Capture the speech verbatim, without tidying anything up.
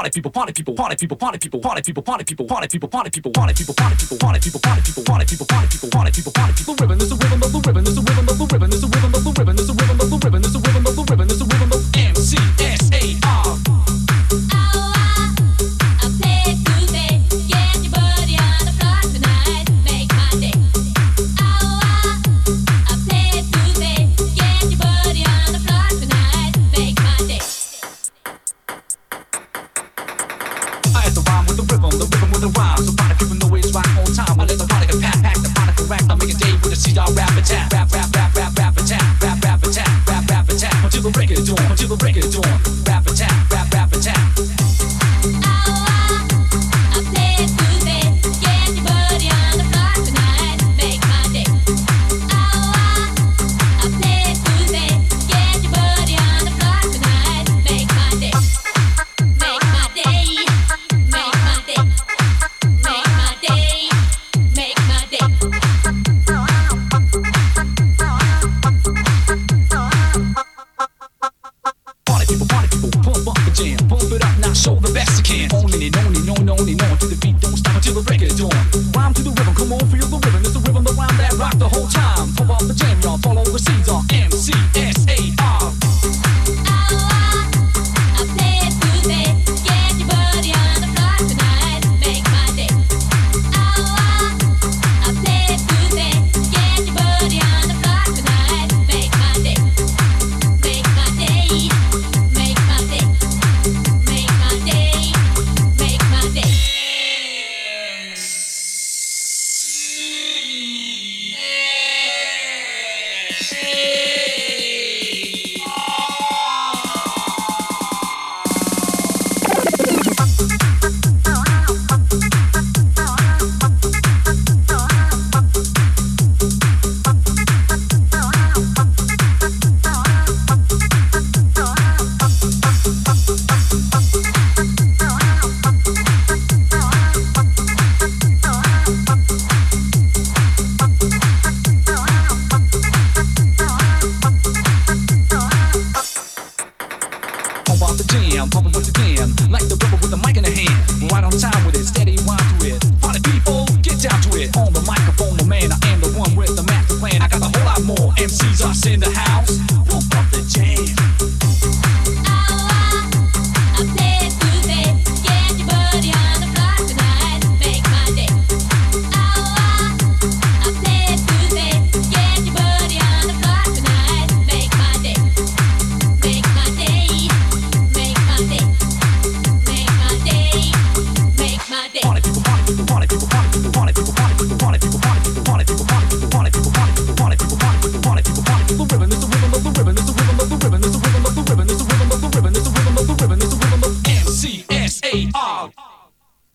party people, party people, party people, party people, party people, party people, party people, party people, party people, party people, party people, party people, party people, party people, party people, party people. The ribbon is the rhythm of the ribbon is the rhythm of the ribbon is the rhythm of the ribbon is the rhythm of the ribbon is the rhythm of the ribbon is the rhythm of M C S A R. Party people, party people, party people, party people, party people, party people, party people, party people, party people, party people.